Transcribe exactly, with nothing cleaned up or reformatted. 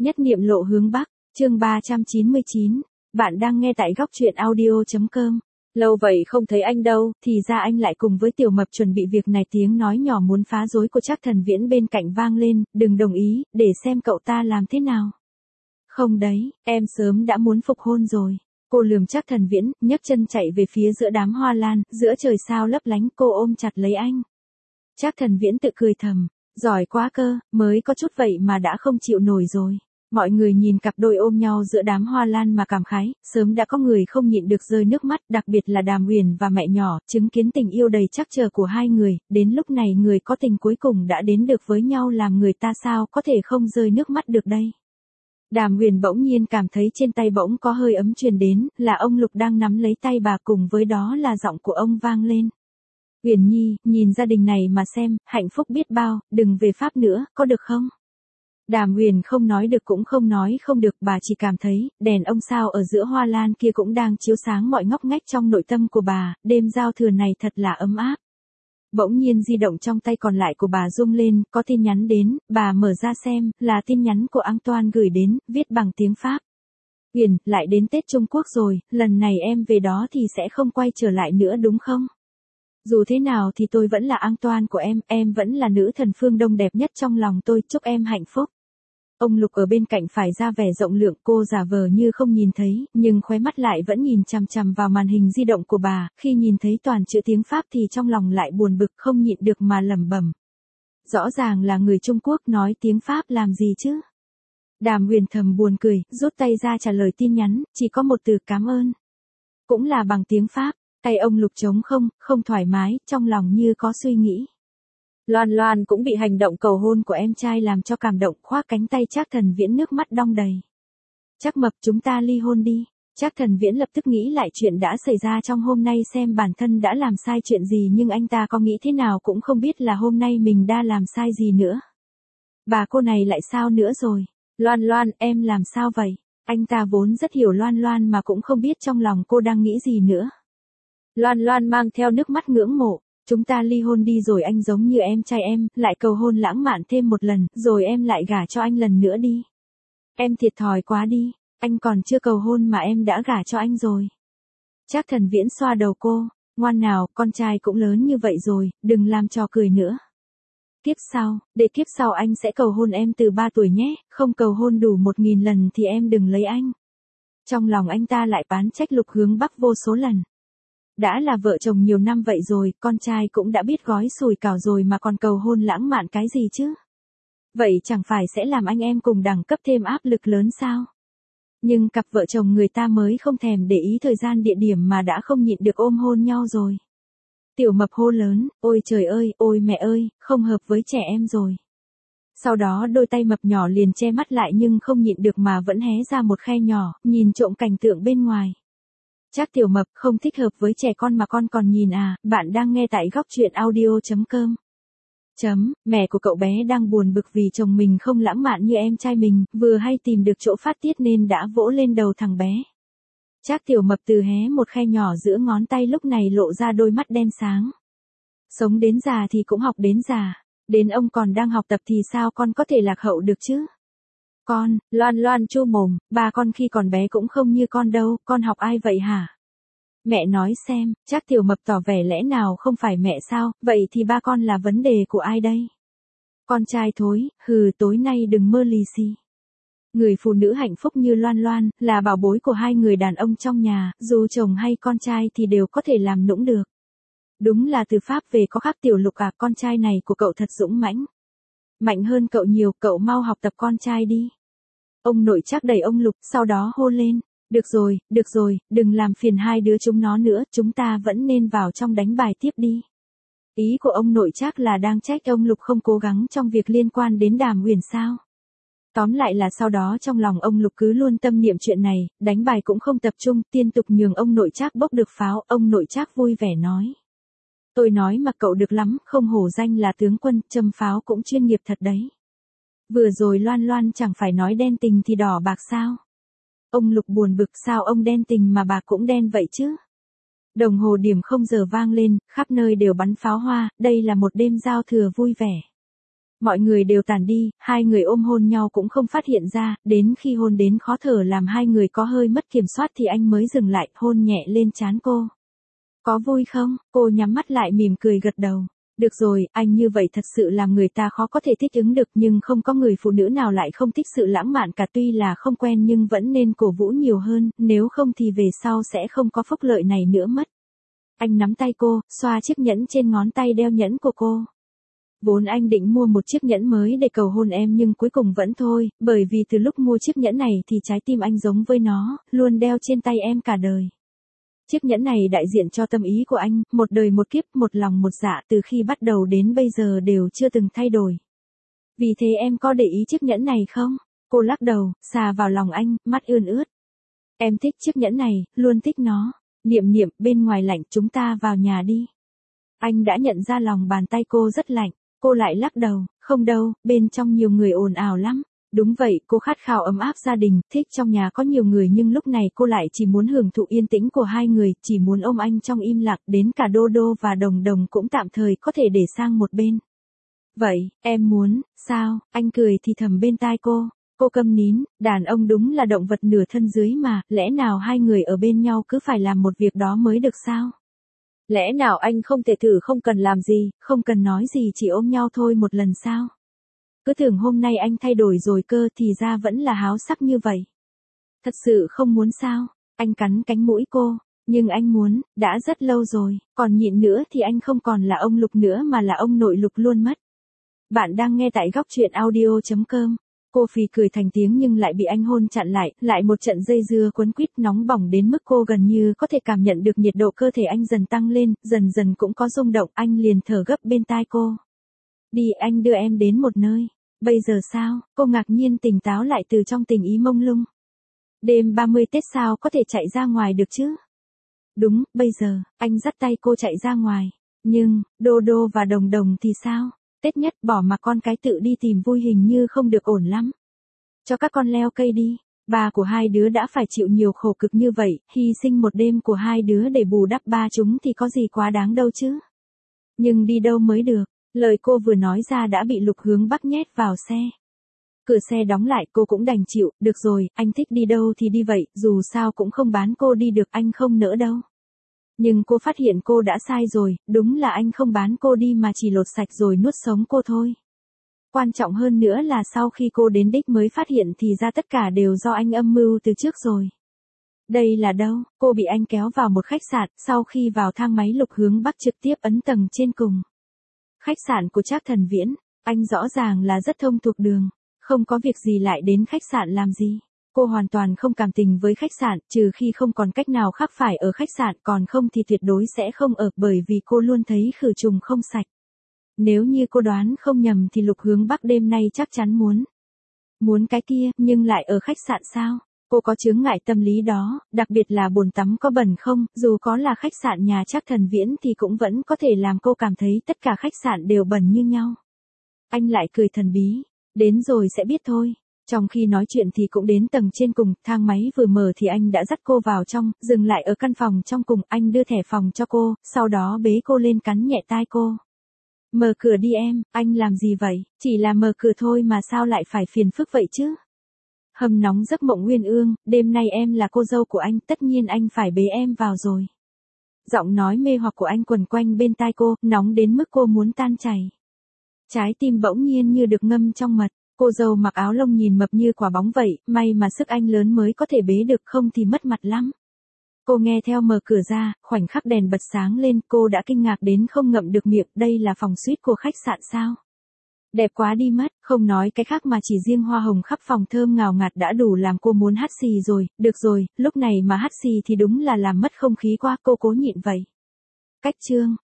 Nhất niệm lộ hướng Bắc, chương ba trăm chín mươi chín. Bạn đang nghe tại góc truyện audio chấm com. Lâu vậy không thấy anh đâu, thì ra anh lại cùng với Tiểu Mập chuẩn bị việc này. Tiếng nói nhỏ muốn phá rối của Trác Thần Viễn bên cạnh vang lên, đừng đồng ý, để xem cậu ta làm thế nào. Không đấy, em sớm đã muốn phục hôn rồi. Cô lườm Trác Thần Viễn, nhấc chân chạy về phía giữa đám hoa lan, giữa trời sao lấp lánh, cô ôm chặt lấy anh. Trác Thần Viễn tự cười thầm, giỏi quá cơ, mới có chút vậy mà đã không chịu nổi rồi. Mọi người nhìn cặp đôi ôm nhau giữa đám hoa lan mà cảm khái, sớm đã có người không nhịn được rơi nước mắt, đặc biệt là Đàm Huyền và mẹ nhỏ, chứng kiến tình yêu đầy trắc trở của hai người, đến lúc này người có tình cuối cùng đã đến được với nhau, làm người ta sao có thể không rơi nước mắt được đây. Đàm Huyền bỗng nhiên cảm thấy trên tay bỗng có hơi ấm truyền đến, là ông Lục đang nắm lấy tay bà, cùng với đó là giọng của ông vang lên. Huyền Nhi, nhìn gia đình này mà xem, hạnh phúc biết bao, đừng về Pháp nữa, có được không? Đàm Huyền không nói được cũng không nói không được, bà chỉ cảm thấy, đèn ông sao ở giữa hoa lan kia cũng đang chiếu sáng mọi ngóc ngách trong nội tâm của bà, đêm giao thừa này thật là ấm áp. Bỗng nhiên di động trong tay còn lại của bà rung lên, có tin nhắn đến, bà mở ra xem, là tin nhắn của Antoine gửi đến, viết bằng tiếng Pháp. Huyền, lại đến Tết Trung Quốc rồi, lần này em về đó thì sẽ không quay trở lại nữa đúng không? Dù thế nào thì tôi vẫn là Antoine của em, em vẫn là nữ thần phương Đông đẹp nhất trong lòng tôi, chúc em hạnh phúc. Ông Lục ở bên cạnh phải ra vẻ rộng lượng, cô giả vờ như không nhìn thấy, nhưng khóe mắt lại vẫn nhìn chằm chằm vào màn hình di động của bà, khi nhìn thấy toàn chữ tiếng Pháp thì trong lòng lại buồn bực không nhịn được mà lẩm bẩm. Rõ ràng là người Trung Quốc nói tiếng Pháp làm gì chứ? Đàm Huyền thầm buồn cười, rút tay ra trả lời tin nhắn, chỉ có một từ cảm ơn. Cũng là bằng tiếng Pháp. Tay ông Lục trống không, không thoải mái, trong lòng như có suy nghĩ. Loan Loan cũng bị hành động cầu hôn của em trai làm cho cảm động, khoác cánh tay Trác Thần Viễn, nước mắt đong đầy. Trác Mập, chúng ta ly hôn đi. Trác Thần Viễn lập tức nghĩ lại chuyện đã xảy ra trong hôm nay, xem bản thân đã làm sai chuyện gì, nhưng anh ta có nghĩ thế nào cũng không biết là hôm nay mình đã làm sai gì nữa. Bà cô này lại sao nữa rồi? Loan Loan, em làm sao vậy? Anh ta vốn rất hiểu Loan Loan mà cũng không biết trong lòng cô đang nghĩ gì nữa. Loan Loan mang theo nước mắt ngưỡng mộ, chúng ta ly hôn đi rồi, anh giống như em trai em, lại cầu hôn lãng mạn thêm một lần, rồi em lại gả cho anh lần nữa đi. Em thiệt thòi quá đi, anh còn chưa cầu hôn mà em đã gả cho anh rồi. Trác Thần Viễn xoa đầu cô, ngoan nào, con trai cũng lớn như vậy rồi, đừng làm trò cười nữa. Kiếp sau, để kiếp sau anh sẽ cầu hôn em từ ba tuổi nhé, không cầu hôn đủ một nghìn lần thì em đừng lấy anh. Trong lòng anh ta lại bán trách Lục hướng Bắc vô số lần. Đã là vợ chồng nhiều năm vậy rồi, con trai cũng đã biết gói sủi cảo rồi mà còn cầu hôn lãng mạn cái gì chứ? Vậy chẳng phải sẽ làm anh em cùng đẳng cấp thêm áp lực lớn sao? Nhưng cặp vợ chồng người ta mới không thèm để ý thời gian địa điểm mà đã không nhịn được ôm hôn nhau rồi. Tiểu Mập hô lớn, ôi trời ơi, ôi mẹ ơi, không hợp với trẻ em rồi. Sau đó đôi tay mập nhỏ liền che mắt lại nhưng không nhịn được mà vẫn hé ra một khe nhỏ, nhìn trộm cảnh tượng bên ngoài. Trác Tiểu Mập, không thích hợp với trẻ con mà con còn nhìn à? Bạn đang nghe tại góc truyện audio chấm com. Chấm, mẹ của cậu bé đang buồn bực vì chồng mình không lãng mạn như em trai mình, vừa hay tìm được chỗ phát tiết nên đã vỗ lên đầu thằng bé. Trác Tiểu Mập từ hé một khe nhỏ giữa ngón tay lúc này lộ ra đôi mắt đen sáng. Sống đến già thì cũng học đến già, đến ông còn đang học tập thì sao con có thể lạc hậu được chứ? Con, Loan Loan chu mồm, ba con khi còn bé cũng không như con đâu, con học ai vậy hả? Mẹ nói xem, Trác Tiểu Mập tỏ vẻ lẽ nào không phải mẹ sao, vậy thì ba con là vấn đề của ai đây? Con trai thối, hừ, tối nay đừng mơ lì xì. Người phụ nữ hạnh phúc như Loan Loan, là bảo bối của hai người đàn ông trong nhà, dù chồng hay con trai thì đều có thể làm nũng được. Đúng là từ Pháp về có khác Tiểu Lục à, con trai này của cậu thật dũng mãnh. Mạnh hơn cậu nhiều, cậu mau học tập con trai đi. Ông nội Trác đẩy ông Lục, sau đó hô lên, được rồi, được rồi, đừng làm phiền hai đứa chúng nó nữa, chúng ta vẫn nên vào trong đánh bài tiếp đi. Ý của ông nội Trác là đang trách ông Lục không cố gắng trong việc liên quan đến Đàm Huyền sao. Tóm lại là sau đó trong lòng ông Lục cứ luôn tâm niệm chuyện này, đánh bài cũng không tập trung, liên tục nhường ông nội Trác bốc được pháo, ông nội Trác vui vẻ nói. Tôi nói mà cậu được lắm, không hổ danh là tướng quân, châm pháo cũng chuyên nghiệp thật đấy. Vừa rồi Loan Loan chẳng phải nói đen tình thì đỏ bạc sao? Ông Lục buồn bực, sao ông đen tình mà bạc cũng đen vậy chứ? Đồng hồ điểm không giờ vang lên, khắp nơi đều bắn pháo hoa, đây là một đêm giao thừa vui vẻ. Mọi người đều tàn đi, hai người ôm hôn nhau cũng không phát hiện ra, đến khi hôn đến khó thở làm hai người có hơi mất kiểm soát thì anh mới dừng lại, hôn nhẹ lên trán cô. Có vui không? Cô nhắm mắt lại mỉm cười gật đầu. Được rồi, anh như vậy thật sự làm người ta khó có thể thích ứng được, nhưng không có người phụ nữ nào lại không thích sự lãng mạn cả, tuy là không quen nhưng vẫn nên cổ vũ nhiều hơn, nếu không thì về sau sẽ không có phúc lợi này nữa mất. Anh nắm tay cô, xoa chiếc nhẫn trên ngón tay đeo nhẫn của cô. Vốn anh định mua một chiếc nhẫn mới để cầu hôn em nhưng cuối cùng vẫn thôi, bởi vì từ lúc mua chiếc nhẫn này thì trái tim anh giống với nó, luôn đeo trên tay em cả đời. Chiếc nhẫn này đại diện cho tâm ý của anh, một đời một kiếp, một lòng một dạ, từ khi bắt đầu đến bây giờ đều chưa từng thay đổi. Vì thế em có để ý chiếc nhẫn này không? Cô lắc đầu, xà vào lòng anh, mắt ươn ướt. Em thích chiếc nhẫn này, luôn thích nó. Niệm niệm, bên ngoài lạnh, chúng ta vào nhà đi. Anh đã nhận ra lòng bàn tay cô rất lạnh, cô lại lắc đầu, không đâu, bên trong nhiều người ồn ào lắm. Đúng vậy, cô khát khao ấm áp gia đình, thích trong nhà có nhiều người nhưng lúc này cô lại chỉ muốn hưởng thụ yên tĩnh của hai người, chỉ muốn ôm anh trong im lặng, đến cả Đô Đô và Đồng Đồng cũng tạm thời có thể để sang một bên. Vậy, em muốn, sao? Anh cười thì thầm bên tai cô. Cô câm nín, đàn ông đúng là động vật nửa thân dưới mà, lẽ nào hai người ở bên nhau cứ phải làm một việc đó mới được sao? Lẽ nào anh không thể thử không cần làm gì, không cần nói gì chỉ ôm nhau thôi một lần sao? Cứ tưởng hôm nay anh thay đổi rồi cơ thì ra vẫn là háo sắc như vậy. Thật sự không muốn sao? Anh cắn cánh mũi cô. Nhưng anh muốn, đã rất lâu rồi, còn nhịn nữa thì anh không còn là ông Lục nữa mà là ông nội Lục luôn mất. Bạn đang nghe tại góc truyện audio chấm com. Cô phì cười thành tiếng nhưng lại bị anh hôn chặn lại, lại một trận dây dưa quấn quýt nóng bỏng đến mức cô gần như có thể cảm nhận được nhiệt độ cơ thể anh dần tăng lên, dần dần cũng có rung động, anh liền thở gấp bên tai cô. Đi, anh đưa em đến một nơi. Bây giờ sao? Cô ngạc nhiên tỉnh táo lại từ trong tình ý mông lung. Đêm ba mươi Tết sao có thể chạy ra ngoài được chứ? Đúng, bây giờ, anh dắt tay cô chạy ra ngoài. Nhưng, Đô Đô và Đồng Đồng thì sao? Tết nhất bỏ mặc con cái tự đi tìm vui hình như không được ổn lắm. Cho các con leo cây đi. Ba của hai đứa đã phải chịu nhiều khổ cực như vậy, hy sinh một đêm của hai đứa để bù đắp ba chúng thì có gì quá đáng đâu chứ. Nhưng đi đâu mới được? Lời cô vừa nói ra đã bị Lục Hướng Bắc nhét vào xe. Cửa xe đóng lại cô cũng đành chịu, được rồi, anh thích đi đâu thì đi vậy, dù sao cũng không bán cô đi được, anh không nỡ đâu. Nhưng cô phát hiện cô đã sai rồi, đúng là anh không bán cô đi mà chỉ lột sạch rồi nuốt sống cô thôi. Quan trọng hơn nữa là sau khi cô đến đích mới phát hiện thì ra tất cả đều do anh âm mưu từ trước rồi. Đây là đâu? Cô bị anh kéo vào một khách sạn, sau khi vào thang máy Lục Hướng Bắc trực tiếp ấn tầng trên cùng. Khách sạn của Trác Thần Viễn, anh rõ ràng là rất thông thuộc đường, không có việc gì lại đến khách sạn làm gì. Cô hoàn toàn không cảm tình với khách sạn, trừ khi không còn cách nào khác phải ở khách sạn, còn không thì tuyệt đối sẽ không ở, bởi vì cô luôn thấy khử trùng không sạch. Nếu như cô đoán không nhầm thì Lục Hướng Bắc đêm nay chắc chắn muốn. Muốn cái kia, nhưng lại ở khách sạn sao? Cô có chướng ngại tâm lý đó, đặc biệt là bồn tắm có bẩn không, dù có là khách sạn nhà Trác Thần Viễn thì cũng vẫn có thể làm cô cảm thấy tất cả khách sạn đều bẩn như nhau. Anh lại cười thần bí, đến rồi sẽ biết thôi. Trong khi nói chuyện thì cũng đến tầng trên cùng, thang máy vừa mở thì anh đã dắt cô vào trong, dừng lại ở căn phòng trong cùng, anh đưa thẻ phòng cho cô, sau đó bế cô lên cắn nhẹ tai cô. Mở cửa đi em, anh làm gì vậy, chỉ là mở cửa thôi mà sao lại phải phiền phức vậy chứ? Hầm nóng giấc mộng uyên ương, đêm nay em là cô dâu của anh, tất nhiên anh phải bế em vào rồi. Giọng nói mê hoặc của anh quần quanh bên tai cô, nóng đến mức cô muốn tan chảy. Trái tim bỗng nhiên như được ngâm trong mật, cô dâu mặc áo lông nhìn mập như quả bóng vậy, may mà sức anh lớn mới có thể bế được, không thì mất mặt lắm. Cô nghe theo mở cửa ra, khoảnh khắc đèn bật sáng lên, cô đã kinh ngạc đến không ngậm được miệng, đây là phòng suite của khách sạn sao? Đẹp quá đi mất, không nói cái khác mà chỉ riêng hoa hồng khắp phòng thơm ngào ngạt đã đủ làm cô muốn hắt xì rồi, được rồi, lúc này mà hắt xì thì đúng là làm mất không khí quá, cô cố nhịn vậy. Cách chương,